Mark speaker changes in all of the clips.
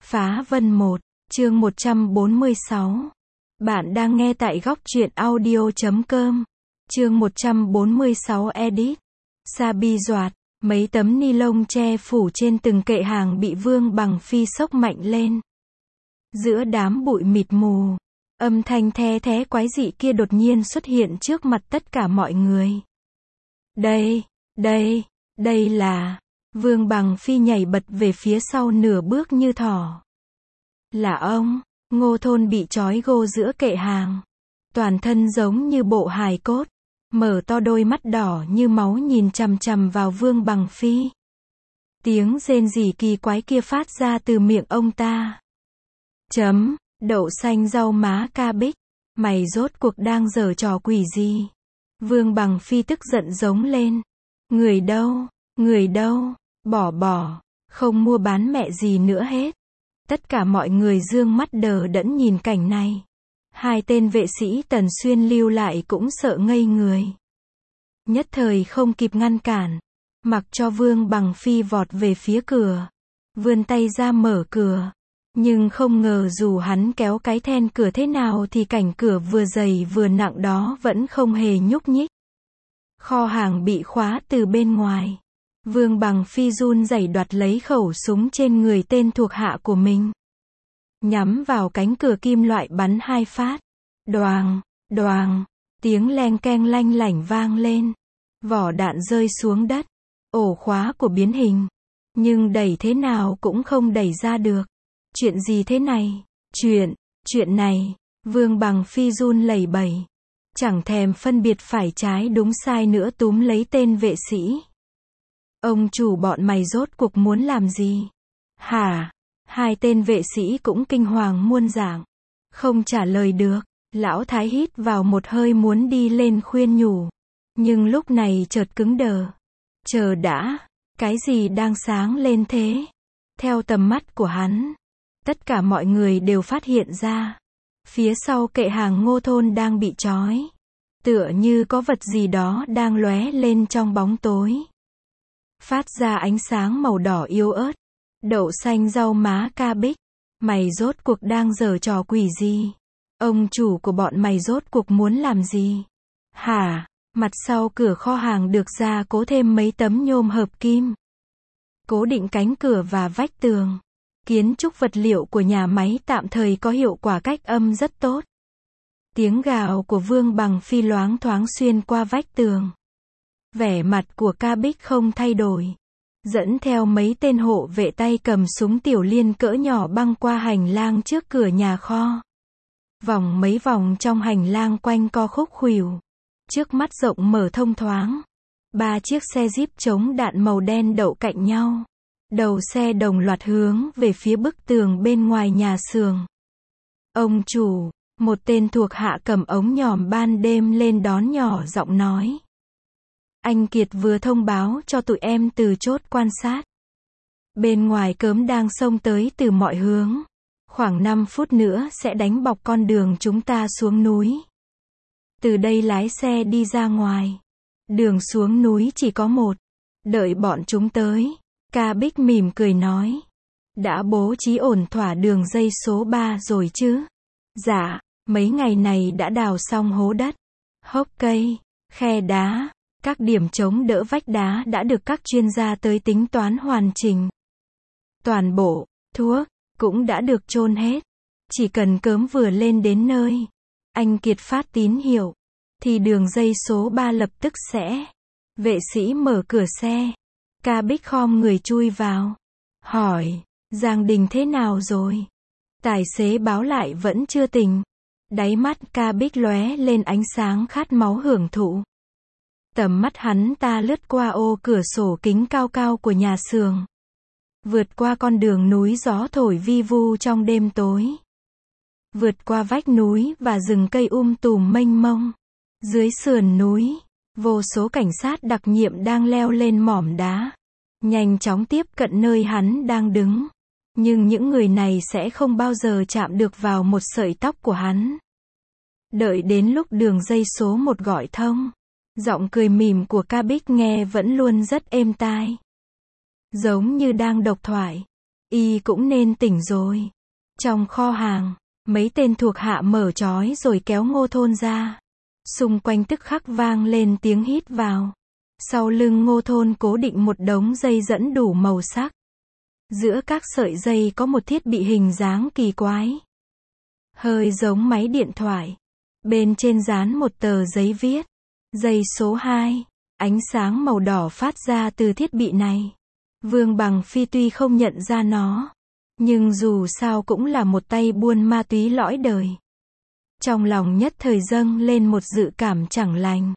Speaker 1: Phá Vân 1, chương 146. Bạn đang nghe tại góc truyện audio.com. Chương 146 edit. Sabi doạt, mấy tấm ni lông che phủ trên từng kệ hàng bị Vương Bằng Phi xốc mạnh lên. Giữa đám bụi mịt mù, âm thanh the thé quái dị kia đột nhiên xuất hiện trước mặt tất cả mọi người. Đây là... Vương Bằng Phi nhảy bật về phía sau nửa bước như thỏ. Là ông, Ngô Thôn bị trói gô giữa kệ hàng. Toàn thân giống như bộ hài cốt, mở to đôi mắt đỏ như máu nhìn chằm chằm vào Vương Bằng Phi. Tiếng rên rỉ kỳ quái kia phát ra từ miệng ông ta. Đậu xanh rau má ca bích, mày rốt cuộc đang giở trò quỷ gì? Vương Bằng Phi tức giận giống lên. Người đâu, bỏ, không mua bán mẹ gì nữa hết. Tất cả mọi người dương mắt đờ đẫn nhìn cảnh này. Hai tên vệ sĩ Tần Xuyên lưu lại cũng sợ ngây người. Nhất thời không kịp ngăn cản, mặc cho Vương Bằng Phi vọt về phía cửa, vươn tay ra mở cửa. Nhưng không ngờ dù hắn kéo cái then cửa thế nào thì cảnh cửa vừa dày vừa nặng đó vẫn không hề nhúc nhích. Kho hàng bị khóa từ bên ngoài. Vương Bằng Phi run rẩy đoạt lấy khẩu súng trên người tên thuộc hạ của mình, nhắm vào cánh cửa kim loại bắn 2 phát. Đoàng, tiếng leng keng lanh lảnh vang lên. Vỏ đạn rơi xuống đất. Ổ khóa của biến hình, nhưng đẩy thế nào cũng không đẩy ra được. Chuyện gì thế này? Chuyện này, Vương Bằng Phi run lẩy bẩy, chẳng thèm phân biệt phải trái đúng sai nữa túm lấy tên vệ sĩ. Ông chủ, bọn mày rốt cuộc muốn làm gì? Hả? Hai tên vệ sĩ cũng kinh hoàng muôn dạng, không trả lời được. Lão Thái hít vào một hơi muốn đi lên khuyên nhủ, nhưng lúc này chợt cứng đờ. Chờ đã, cái gì đang sáng lên thế? Theo tầm mắt của hắn, tất cả mọi người đều phát hiện ra, phía sau kệ hàng Ngô Thôn đang bị trói. Tựa như có vật gì đó đang lóe lên trong bóng tối, phát ra ánh sáng màu đỏ yếu ớt. Đậu xanh rau má ca bích, mày rốt cuộc đang giở trò quỷ gì? Ông chủ của bọn mày rốt cuộc muốn làm gì? Hả? Mặt sau cửa kho hàng được gia cố thêm mấy tấm nhôm hợp kim, cố định cánh cửa và vách tường. Kiến trúc vật liệu của nhà máy tạm thời có hiệu quả cách âm rất tốt. Tiếng gào của Vương Bằng Phi loáng thoáng xuyên qua vách tường. Vẻ mặt của ca bích không thay đổi, dẫn theo mấy tên hộ vệ tay cầm súng tiểu liên cỡ nhỏ băng qua hành lang trước cửa nhà kho. Vòng mấy vòng trong hành lang quanh co khúc khuỷu. Trước mắt rộng mở thông thoáng. 3 chiếc xe Jeep chống đạn màu đen đậu cạnh nhau. Đầu xe đồng loạt hướng về phía bức tường bên ngoài nhà xưởng. Ông chủ, một tên thuộc hạ cầm ống nhòm ban đêm lên đón nhỏ giọng nói. Anh Kiệt vừa thông báo cho tụi em từ chốt quan sát. Bên ngoài cớm đang xông tới từ mọi hướng. Khoảng 5 phút nữa sẽ đánh bọc con đường chúng ta xuống núi. Từ đây lái xe đi ra ngoài. Đường xuống núi chỉ có một. Đợi bọn chúng tới. Ca Bích mỉm cười nói. Đã bố trí ổn thỏa đường dây số 3 rồi chứ? Dạ, mấy ngày này đã đào xong hố đất, hốc cây, khe đá. Các điểm chống đỡ vách đá đã được các chuyên gia tới tính toán hoàn chỉnh. Toàn bộ thuốc cũng đã được chôn hết. Chỉ cần cớm vừa lên đến nơi, anh Kiệt phát tín hiệu, thì đường dây số 3 lập tức sẽ. Vệ sĩ mở cửa xe. Ca Bích khom người chui vào. Hỏi, Giang Đình thế nào rồi? Tài xế báo lại vẫn chưa tỉnh. Đáy mắt Ca Bích lóe lên ánh sáng khát máu hưởng thụ. Tầm mắt hắn ta lướt qua ô cửa sổ kính cao cao của nhà xưởng, vượt qua con đường núi gió thổi vi vu trong đêm tối, vượt qua vách núi và rừng cây tùm mênh mông. Dưới sườn núi, vô số cảnh sát đặc nhiệm đang leo lên mỏm đá, nhanh chóng tiếp cận nơi hắn đang đứng. Nhưng những người này sẽ không bao giờ chạm được vào một sợi tóc của hắn. Đợi đến lúc đường dây số 1 gọi thông, giọng cười mỉm của Ca Bích nghe vẫn luôn rất êm tai, giống như đang độc thoại. Y cũng nên tỉnh rồi. Trong kho hàng, mấy tên thuộc hạ mở trói rồi kéo Ngô Thôn ra. Xung quanh tức khắc vang lên tiếng hít vào. Sau lưng Ngô Thôn cố định một đống dây dẫn đủ màu sắc. Giữa các sợi dây có một thiết bị hình dáng kỳ quái. Hơi giống máy điện thoại. Bên trên dán một tờ giấy viết. Dây số 2. Ánh sáng màu đỏ phát ra từ thiết bị này. Vương Bằng Phi tuy không nhận ra nó, nhưng dù sao cũng là một tay buôn ma túy lõi đời. Trong lòng nhất thời dâng lên một dự cảm chẳng lành.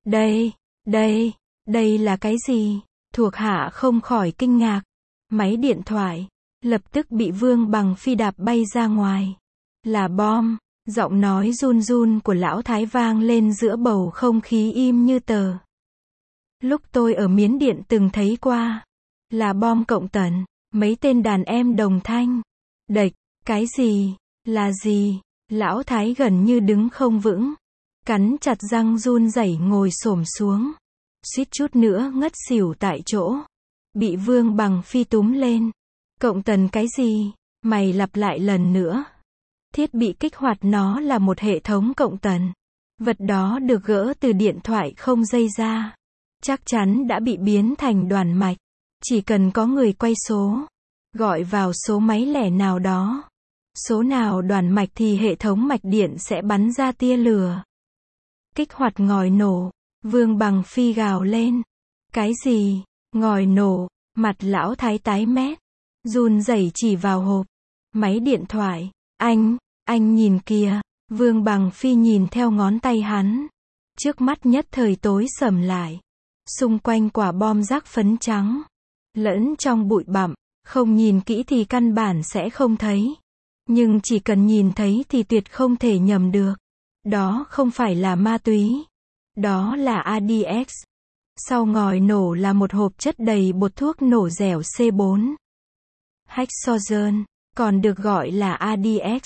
Speaker 1: Đây là cái gì? Thuộc hạ không khỏi kinh ngạc. Máy điện thoại, lập tức bị Vương Bằng Phi đạp bay ra ngoài. Là bom, giọng nói run run của lão thái vang lên giữa bầu không khí im như tờ. Lúc tôi ở Miến Điện từng thấy qua. Là bom cộng tần, mấy tên đàn em đồng thanh. Đệch, cái gì, là gì? Lão thái gần như đứng không vững. Cắn chặt răng run rẩy ngồi xổm xuống. Suýt chút nữa ngất xỉu tại chỗ. Bị Vương Bằng Phi túm lên. Cộng tần cái gì? Mày lặp lại lần nữa. Thiết bị kích hoạt nó là một hệ thống cộng tần. Vật đó được gỡ từ điện thoại không dây ra. Chắc chắn đã bị biến thành đoàn mạch. Chỉ cần có người quay số, gọi vào số máy lẻ nào đó, số nào đoàn mạch thì hệ thống mạch điện sẽ bắn ra tia lửa. Kích hoạt ngòi nổ, Vương Bằng Phi gào lên. Cái gì? Ngòi nổ, mặt lão thái tái mét, run rẩy chỉ vào hộp máy điện thoại. Anh nhìn kìa. Vương Bằng Phi nhìn theo ngón tay hắn. Trước mắt nhất thời tối sầm lại. Xung quanh quả bom rác phấn trắng. Lẫn trong bụi bặm, không nhìn kỹ thì căn bản sẽ không thấy. Nhưng chỉ cần nhìn thấy thì tuyệt không thể nhầm được. Đó không phải là ma túy. Đó là ADX. Sau ngòi nổ là một hộp chất đầy bột thuốc nổ dẻo C4. Hexogen, còn được gọi là ADX.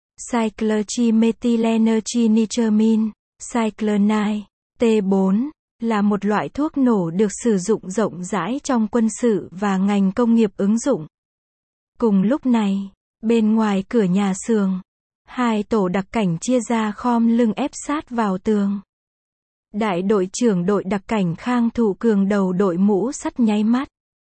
Speaker 1: Cyclotrimethylenitromine, cyclonide, T4. Là một loại thuốc nổ được sử dụng rộng rãi trong quân sự và ngành công nghiệp ứng dụng. Cùng lúc này, bên ngoài cửa nhà xưởng, hai tổ đặc cảnh chia ra khom lưng ép sát vào tường. Đại đội trưởng đội đặc cảnh Khang Thụ Cường đầu đội mũ sắt nháy mắt.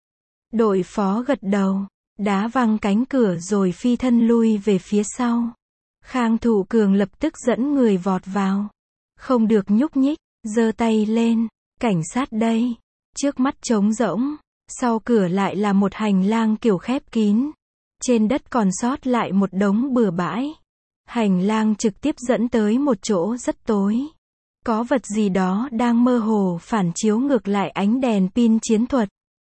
Speaker 1: Đội phó gật đầu, đá văng cánh cửa rồi phi thân lui về phía sau. Khang Thụ Cường lập tức dẫn người vọt vào. Không được nhúc nhích. Giơ tay lên, cảnh sát đây. Trước mắt trống rỗng, sau cửa lại là một hành lang kiểu khép kín. Trên đất còn sót lại một đống bừa bãi. Hành lang trực tiếp dẫn tới một chỗ rất tối. Có vật gì đó đang mơ hồ phản chiếu ngược lại ánh đèn pin chiến thuật.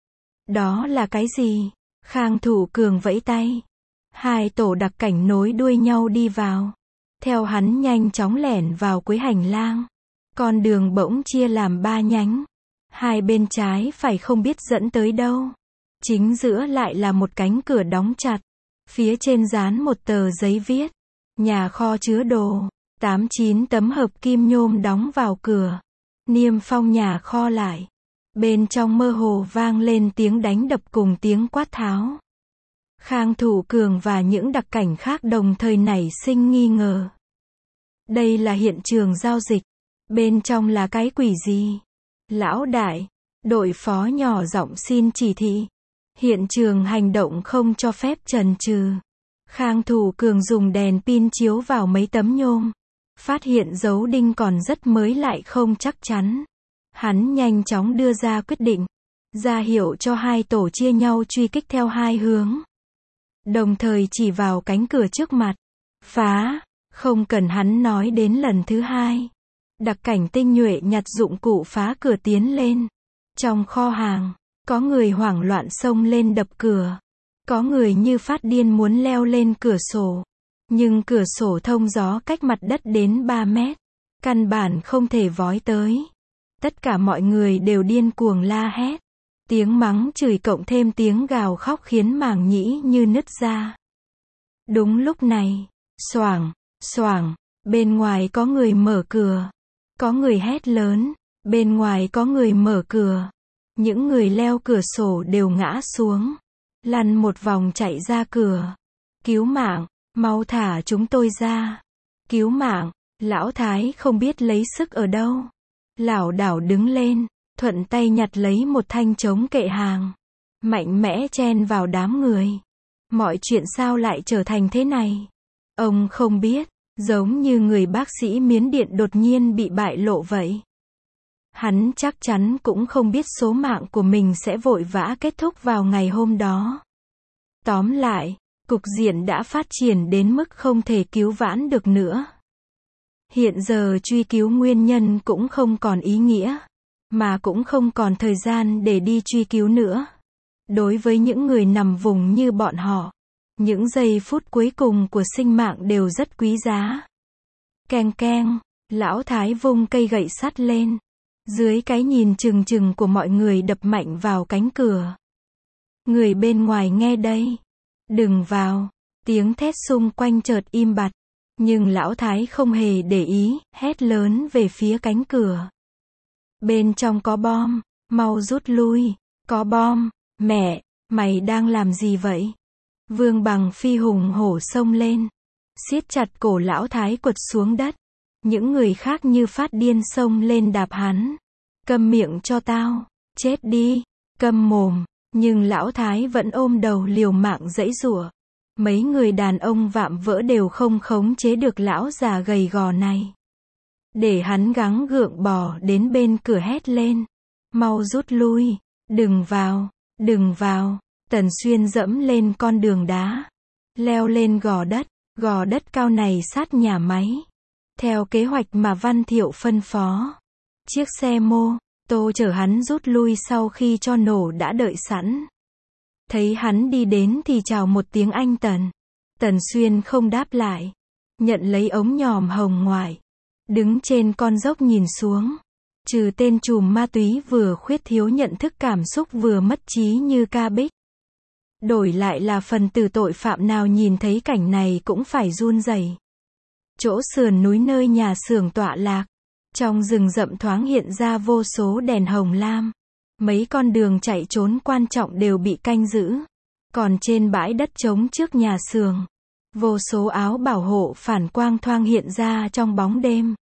Speaker 1: Đó là cái gì? Khang Thụ Cường vẫy tay. Hai tổ đặc cảnh nối đuôi nhau đi vào. Theo hắn nhanh chóng lẻn vào cuối hành lang. Con đường bỗng chia làm 3 nhánh. Hai bên trái phải không biết dẫn tới đâu. Chính giữa lại là một cánh cửa đóng chặt. Phía trên dán một tờ giấy viết. Nhà kho chứa đồ. 8-9 tấm hợp kim nhôm đóng vào cửa. Niêm phong nhà kho lại. Bên trong mơ hồ vang lên tiếng đánh đập cùng tiếng quát tháo. Khang Thụ Cường và những đặc cảnh khác đồng thời nảy sinh nghi ngờ. Đây là hiện trường giao dịch. Bên trong là cái quỷ gì? Lão đại, đội phó nhỏ giọng xin chỉ thị. Hiện trường hành động không cho phép chần chừ. Khang Thụ Cường dùng đèn pin chiếu vào mấy tấm nhôm. Phát hiện dấu đinh còn rất mới lại không chắc chắn. Hắn nhanh chóng đưa ra quyết định. Ra hiệu cho hai tổ chia nhau truy kích theo hai hướng. Đồng thời chỉ vào cánh cửa trước mặt. Phá, không cần hắn nói đến lần thứ hai. Đặc cảnh tinh nhuệ nhặt dụng cụ phá cửa tiến lên. Trong kho hàng, có người hoảng loạn xông lên đập cửa. Có người như phát điên muốn leo lên cửa sổ. Nhưng cửa sổ thông gió cách mặt đất đến 3 mét. Căn bản không thể vói tới. Tất cả mọi người đều điên cuồng la hét. Tiếng mắng chửi cộng thêm tiếng gào khóc khiến màng nhĩ như nứt ra. Đúng lúc này, xoảng, xoảng, bên ngoài có người mở cửa. Có người hét lớn, bên ngoài có người mở cửa. Những người leo cửa sổ đều ngã xuống. lăn một vòng chạy ra cửa. Cứu mạng, mau thả chúng tôi ra. Cứu mạng, lão Thái không biết lấy sức ở đâu. Lảo đảo đứng lên, thuận tay nhặt lấy một thanh chống kệ hàng. Mạnh mẽ chen vào đám người. Mọi chuyện sao lại trở thành thế này? Ông không biết, giống như người bác sĩ Miến Điện đột nhiên bị bại lộ vậy. Hắn chắc chắn cũng không biết số mạng của mình sẽ vội vã kết thúc vào ngày hôm đó. Tóm lại, cục diện đã phát triển đến mức không thể cứu vãn được nữa. Hiện giờ truy cứu nguyên nhân cũng không còn ý nghĩa, mà cũng không còn thời gian để đi truy cứu nữa. Đối với những người nằm vùng như bọn họ, những giây phút cuối cùng của sinh mạng đều rất quý giá. Keng keng, lão Thái vung cây gậy sắt lên. Dưới cái nhìn trừng trừng của mọi người đập mạnh vào cánh cửa. Người bên ngoài nghe đây. Đừng vào. Tiếng thét xung quanh chợt im bặt. Nhưng lão Thái không hề để ý, hét lớn về phía cánh cửa. Bên trong có bom, mau rút lui. Có bom, mẹ, mày đang làm gì vậy? Vương Bằng Phi hùng hổ xông lên, siết chặt cổ lão Thái quật xuống đất. Những người khác như phát điên xông lên đạp hắn. Câm miệng cho tao, chết đi, câm mồm. Nhưng lão Thái vẫn ôm đầu liều mạng giãy giụa. Mấy người đàn ông vạm vỡ đều không khống chế được lão già gầy gò này. Để hắn gắng gượng bò đến bên cửa hét lên. Mau rút lui, đừng vào, đừng vào. Tần Xuyên dẫm lên con đường đá. Leo lên gò đất cao này sát nhà máy. Theo kế hoạch mà Văn Thiệu phân phó. Chiếc xe mô tô chở hắn rút lui sau khi cho nổ đã đợi sẵn. Thấy hắn đi đến thì chào một tiếng anh Tần. Tần Xuyên không đáp lại. Nhận lấy ống nhòm hồng ngoại. Đứng trên con dốc nhìn xuống. Trừ tên trùm ma túy vừa khuyết thiếu nhận thức cảm xúc vừa mất trí như Ca Bích. Đổi lại là phần tử tội phạm nào nhìn thấy cảnh này cũng phải run rẩy. Chỗ sườn núi nơi nhà xưởng tọa lạc. Trong rừng rậm thoáng hiện ra vô số đèn hồng lam. Mấy con đường chạy trốn quan trọng đều bị canh giữ. Còn trên bãi đất trống trước nhà xưởng, vô số áo bảo hộ phản quang thoang hiện ra trong bóng đêm.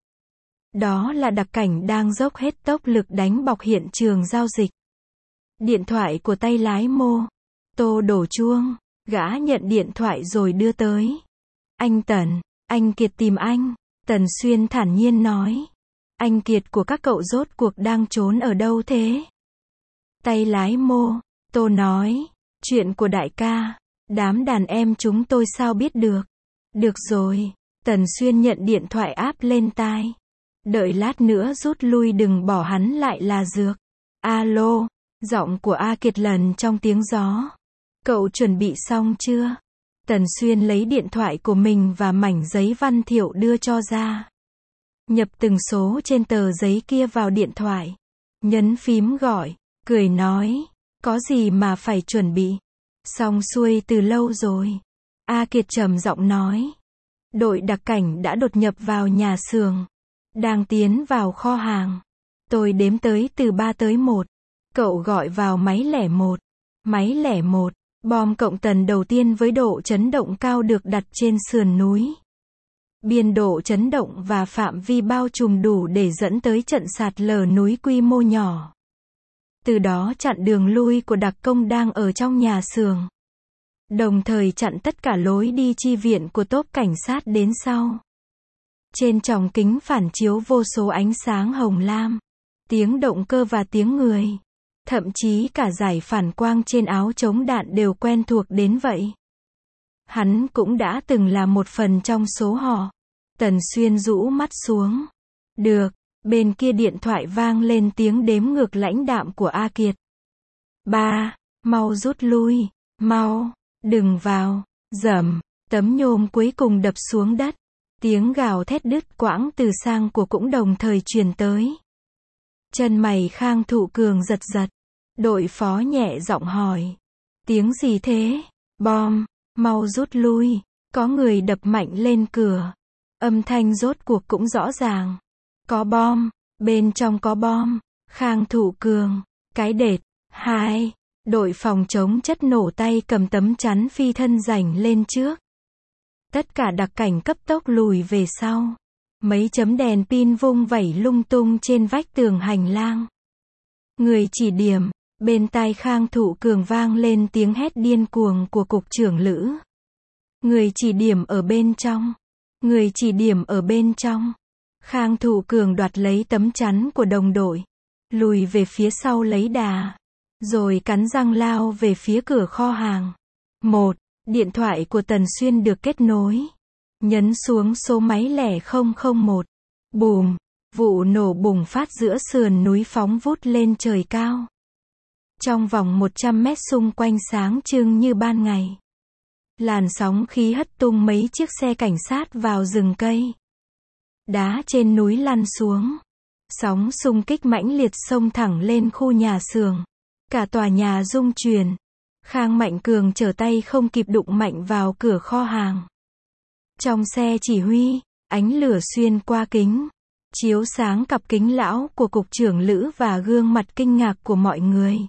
Speaker 1: Đó là đặc cảnh đang dốc hết tốc lực đánh bọc hiện trường giao dịch. Điện thoại của tay lái mô tô đổ chuông, gã nhận điện thoại rồi đưa tới. Anh Tần, anh Kiệt tìm anh. Tần Xuyên thản nhiên nói. Anh Kiệt của các cậu rốt cuộc đang trốn ở đâu thế? Tay lái mô tô nói. Chuyện của đại ca, đám đàn em chúng tôi sao biết được. Được rồi. Tần Xuyên nhận điện thoại áp lên tai. Đợi lát nữa rút lui đừng bỏ hắn lại là dược. Alo, giọng của A Kiệt lần trong tiếng gió. Cậu chuẩn bị xong chưa? Tần Xuyên lấy điện thoại của mình và mảnh giấy Văn Thiệu đưa cho ra. Nhập từng số trên tờ giấy kia vào điện thoại. Nhấn phím gọi, cười nói. Có gì mà phải chuẩn bị? Xong xuôi từ lâu rồi. A Kiệt trầm giọng nói. Đội đặc cảnh đã đột nhập vào nhà xưởng. Đang tiến vào kho hàng. Tôi đếm tới từ 3 tới 1. Cậu gọi vào máy lẻ 1. Máy lẻ 1. Bom cộng tần đầu tiên với độ chấn động cao được đặt trên sườn núi. Biên độ chấn động và phạm vi bao trùm đủ để dẫn tới trận sạt lở núi quy mô nhỏ. Từ đó chặn đường lui của đặc công đang ở trong nhà xưởng. Đồng thời chặn tất cả lối đi chi viện của tốp cảnh sát đến sau. Trên tròng kính phản chiếu vô số ánh sáng hồng lam, tiếng động cơ và tiếng người. Thậm chí cả dải phản quang trên áo chống đạn đều quen thuộc đến vậy. Hắn cũng đã từng là một phần trong số họ. Tần Xuyên rũ mắt xuống. Được, bên kia điện thoại vang lên tiếng đếm ngược lãnh đạm của A Kiệt. 3, mau rút lui, mau, đừng vào, rầm, tấm nhôm cuối cùng đập xuống đất. Tiếng gào thét đứt quãng từ sang của cũng đồng thời truyền tới. Chân mày Khang Thụ Cường giật giật. Đội phó nhẹ giọng hỏi. Tiếng gì thế? Bom, mau rút lui. Có người đập mạnh lên cửa. Âm thanh rốt cuộc cũng rõ ràng. Có bom, bên trong có bom. Khang Thụ Cường, cái đệt, 2, Đội phòng chống chất nổ tay cầm tấm chắn phi thân rảnh lên trước. Tất cả đặc cảnh cấp tốc lùi về sau. Mấy chấm đèn pin vung vẩy lung tung trên vách tường hành lang. Người chỉ điểm, bên tai Khang Thụ Cường vang lên tiếng hét điên cuồng của cục trưởng Lữ. Người chỉ điểm ở bên trong. Người chỉ điểm ở bên trong. Khang Thụ Cường đoạt lấy tấm chắn của đồng đội. Lùi về phía sau lấy đà. Rồi cắn răng lao về phía cửa kho hàng. Điện thoại của Tần Xuyên được kết nối. Nhấn xuống số máy lẻ 001. Bùm, vụ nổ bùng phát giữa sườn núi phóng vút lên trời cao. Trong vòng 100 mét xung quanh sáng trưng như ban ngày. Làn sóng khí hất tung mấy chiếc xe cảnh sát vào rừng cây. Đá trên núi lăn xuống. Sóng xung kích mãnh liệt xông thẳng lên khu nhà xưởng. Cả tòa nhà rung chuyển. Khang Mạnh Cường trở tay không kịp đụng mạnh vào cửa kho hàng. Trong xe chỉ huy, ánh lửa xuyên qua kính, chiếu sáng cặp kính lão của cục trưởng Lữ và gương mặt kinh ngạc của mọi người.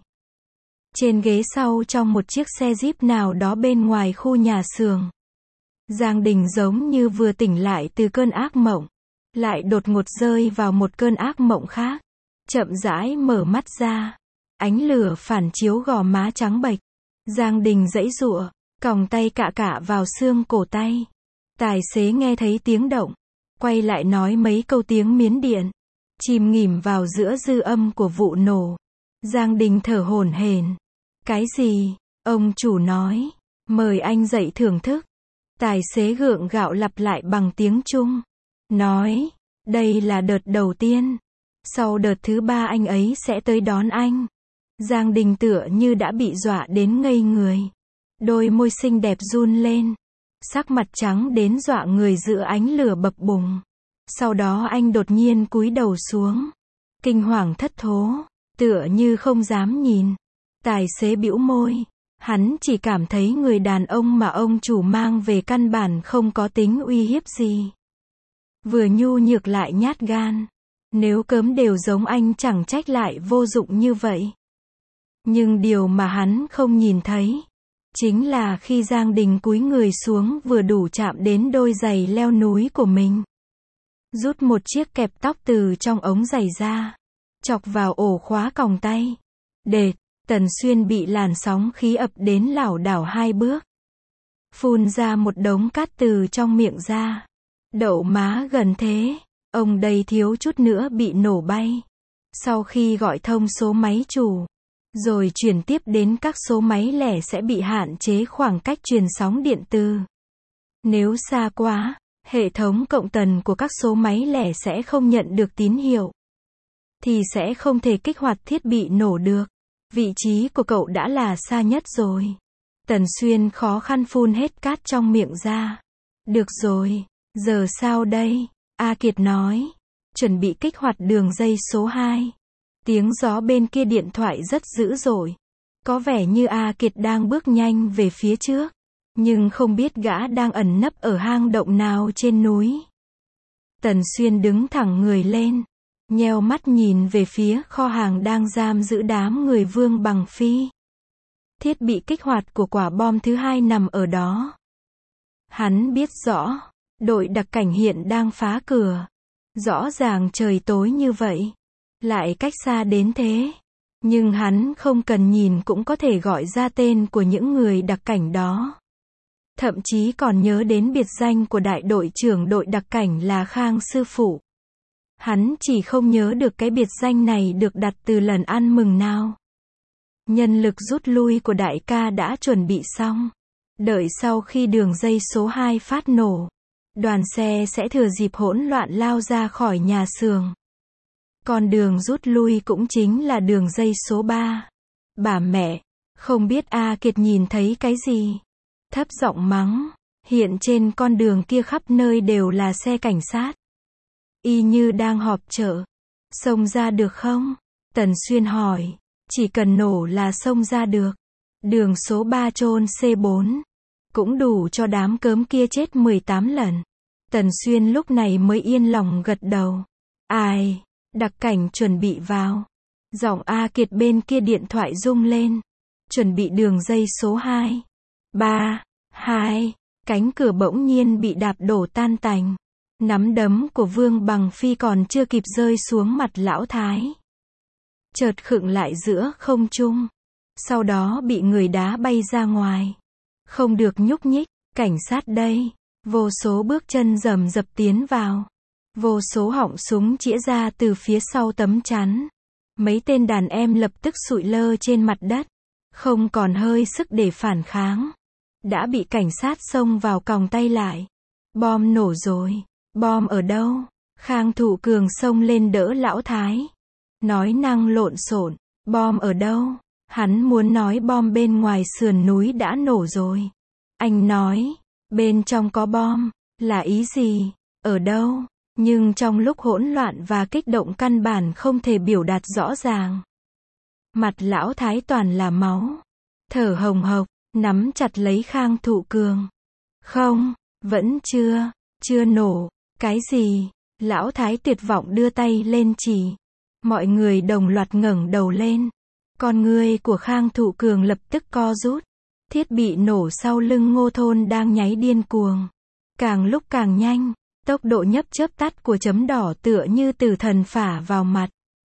Speaker 1: Trên ghế sau trong một chiếc xe Jeep nào đó bên ngoài khu nhà xưởng. Giang Đình giống như vừa tỉnh lại từ cơn ác mộng, lại đột ngột rơi vào một cơn ác mộng khác. Chậm rãi mở mắt ra, ánh lửa phản chiếu gò má trắng bệch. Giang Đình giãy giụa, còng tay cạ vào xương cổ tay. Tài xế nghe thấy tiếng động, quay lại nói mấy câu tiếng Miến Điện, chìm nghỉm vào giữa dư âm của vụ nổ. Giang Đình thở hổn hển. Cái gì? Ông chủ nói, mời anh dậy thưởng thức. Tài xế gượng gạo lặp lại bằng tiếng Trung. Nói, đây là đợt đầu tiên. Sau đợt thứ 3 anh ấy sẽ tới đón anh. Giang Đình tựa như đã bị dọa đến ngây người. Đôi môi xinh đẹp run lên. Sắc mặt trắng đến dọa người giữa ánh lửa bập bùng. Sau đó anh đột nhiên cúi đầu xuống. Kinh hoàng thất thố, tựa như không dám nhìn. Tài xế bĩu môi. Hắn chỉ cảm thấy người đàn ông mà ông chủ mang về căn bản không có tính uy hiếp gì. Vừa nhu nhược lại nhát gan. Nếu cớm đều giống anh chẳng trách lại vô dụng như vậy. Nhưng điều mà hắn không nhìn thấy, chính là khi Giang Đình cúi người xuống vừa đủ chạm đến đôi giày leo núi của mình. Rút một chiếc kẹp tóc từ trong ống giày ra, chọc vào ổ khóa còng tay. Đệt, Tần Xuyên bị làn sóng khí ập đến lảo đảo 2 bước. Phun ra một đống cát từ trong miệng ra. Đậu má gần thế, ông đây thiếu chút nữa bị nổ bay. Sau khi gọi thông số máy chủ, rồi chuyển tiếp đến các số máy lẻ sẽ bị hạn chế khoảng cách truyền sóng điện từ. Nếu xa quá, hệ thống cộng tần của các số máy lẻ sẽ không nhận được tín hiệu, thì sẽ không thể kích hoạt thiết bị nổ được. Vị trí của cậu đã là xa nhất rồi. Tần Xuyên khó khăn phun hết cát trong miệng ra. Được rồi, giờ sao đây? A Kiệt nói. Chuẩn bị kích hoạt đường dây số 2. Tiếng gió bên kia điện thoại rất dữ dội. Có vẻ như A Kiệt đang bước nhanh về phía trước. Nhưng không biết gã đang ẩn nấp ở hang động nào trên núi. Tần Xuyên đứng thẳng người lên. Nheo mắt nhìn về phía kho hàng đang giam giữ đám người Vương Bằng Phi. Thiết bị kích hoạt của quả bom thứ 2 nằm ở đó. Hắn biết rõ, đội đặc cảnh hiện đang phá cửa. Rõ ràng trời tối như vậy, lại cách xa đến thế. Nhưng hắn không cần nhìn cũng có thể gọi ra tên của những người đặc cảnh đó. Thậm chí còn nhớ đến biệt danh của đại đội trưởng đội đặc cảnh là Khang sư phụ. Hắn chỉ không nhớ được cái biệt danh này được đặt từ lần ăn mừng nào. Nhân lực rút lui của đại ca đã chuẩn bị xong. Đợi sau khi đường dây số 2 phát nổ, đoàn xe sẽ thừa dịp hỗn loạn lao ra khỏi nhà xưởng. Còn đường rút lui cũng chính là đường dây số 3. Bà mẹ, không biết A Kiệt nhìn thấy cái gì? Thấp giọng mắng, hiện trên con đường kia khắp nơi đều là xe cảnh sát. Y như đang họp chợ. Xông ra được không? Tần Xuyên hỏi. Chỉ cần nổ là xông ra được. Đường số 3 chôn C4. Cũng đủ cho đám cớm kia chết 18 lần. Tần Xuyên lúc này mới yên lòng gật đầu. Ai? Đặc cảnh chuẩn bị vào. Giọng A Kiệt bên kia điện thoại rung lên. chuẩn bị đường dây số 2. 3, 2, cánh cửa bỗng nhiên bị đạp đổ tan tành. Nắm đấm của Vương Bằng Phi còn chưa kịp rơi xuống mặt lão thái, chợt khựng lại giữa không trung, sau đó bị người đá bay ra ngoài. Không được nhúc nhích, cảnh sát đây. Vô số bước chân rầm rập tiến vào. Vô số họng súng chĩa ra từ phía sau tấm chắn. Mấy tên đàn em lập tức sụi lơ trên mặt đất, không còn hơi sức để phản kháng. Đã bị cảnh sát xông vào còng tay lại. Bom nổ rồi. Bom ở đâu? Khang Thụ Cường xông lên đỡ lão thái. Nói năng lộn xộn. Bom ở đâu? Hắn muốn nói bom bên ngoài sườn núi đã nổ rồi. Anh nói, bên trong có bom, là ý gì? Ở đâu? Nhưng trong lúc hỗn loạn và kích động căn bản không thể biểu đạt rõ ràng. Mặt lão thái toàn là máu. Thở hồng hộc, nắm chặt lấy Khang Thụ Cường. Không, vẫn chưa nổ. Cái gì? Lão thái tuyệt vọng đưa tay lên chỉ. Mọi người đồng loạt ngẩng đầu lên. Con ngươi của Khang Thụ Cường lập tức co rút. Thiết bị nổ sau lưng Ngô Thôn đang nháy điên cuồng. Càng lúc càng nhanh, tốc độ nhấp chớp tắt của chấm đỏ tựa như tử thần phả vào mặt.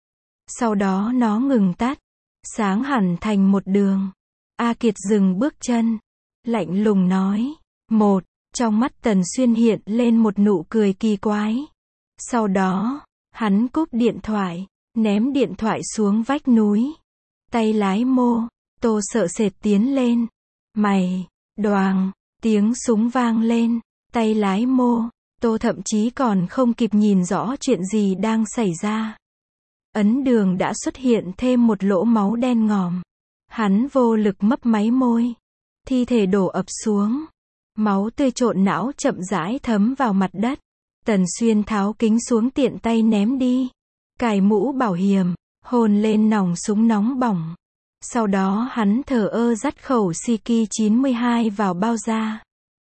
Speaker 1: Sau đó nó ngừng tắt, sáng hẳn thành một đường. A Kiệt dừng bước chân, lạnh lùng nói, một, trong mắt Tần Xuyên hiện lên một nụ cười kỳ quái. Sau đó, hắn cúp điện thoại, ném điện thoại xuống vách núi. Tay lái mô tô sợ sệt tiến lên. Mày, đoàng, tiếng súng vang lên. Tay lái mô tô thậm chí còn không kịp nhìn rõ chuyện gì đang xảy ra. Ấn đường đã xuất hiện thêm một lỗ máu đen ngòm. Hắn vô lực mấp máy môi. Thi thể đổ ập xuống. Máu tươi trộn não chậm rãi thấm vào mặt đất. Tần Xuyên tháo kính xuống tiện tay ném đi. Cài mũ bảo hiểm, hôn lên nòng súng nóng bỏng. Sau đó hắn thờ ơ dắt khẩu Siki-92 vào bao da.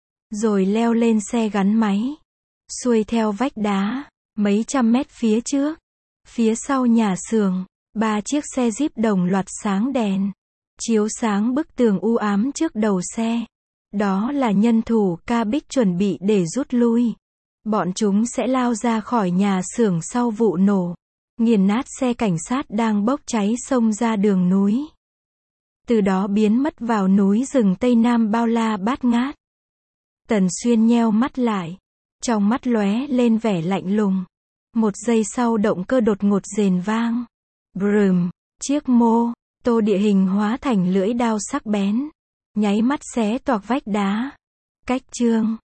Speaker 1: Rồi leo lên xe gắn máy. Xuôi theo vách đá, mấy trăm mét phía trước. Phía sau nhà xưởng, 3 chiếc xe Jeep đồng loạt sáng đèn. Chiếu sáng bức tường u ám trước đầu xe. Đó là nhân thủ ca bích chuẩn bị để rút lui. Bọn chúng sẽ lao ra khỏi nhà xưởng sau vụ nổ. Nghiền nát xe cảnh sát đang bốc cháy xông ra đường núi. Từ đó biến mất vào núi rừng Tây Nam bao la bát ngát. Tần Xuyên nheo mắt lại. Trong mắt lóe lên vẻ lạnh lùng. Một giây sau động cơ đột ngột rền vang. Brùm, chiếc mô tô địa hình hóa thành lưỡi đao sắc bén. Nháy mắt xé toạc vách đá. Cách chương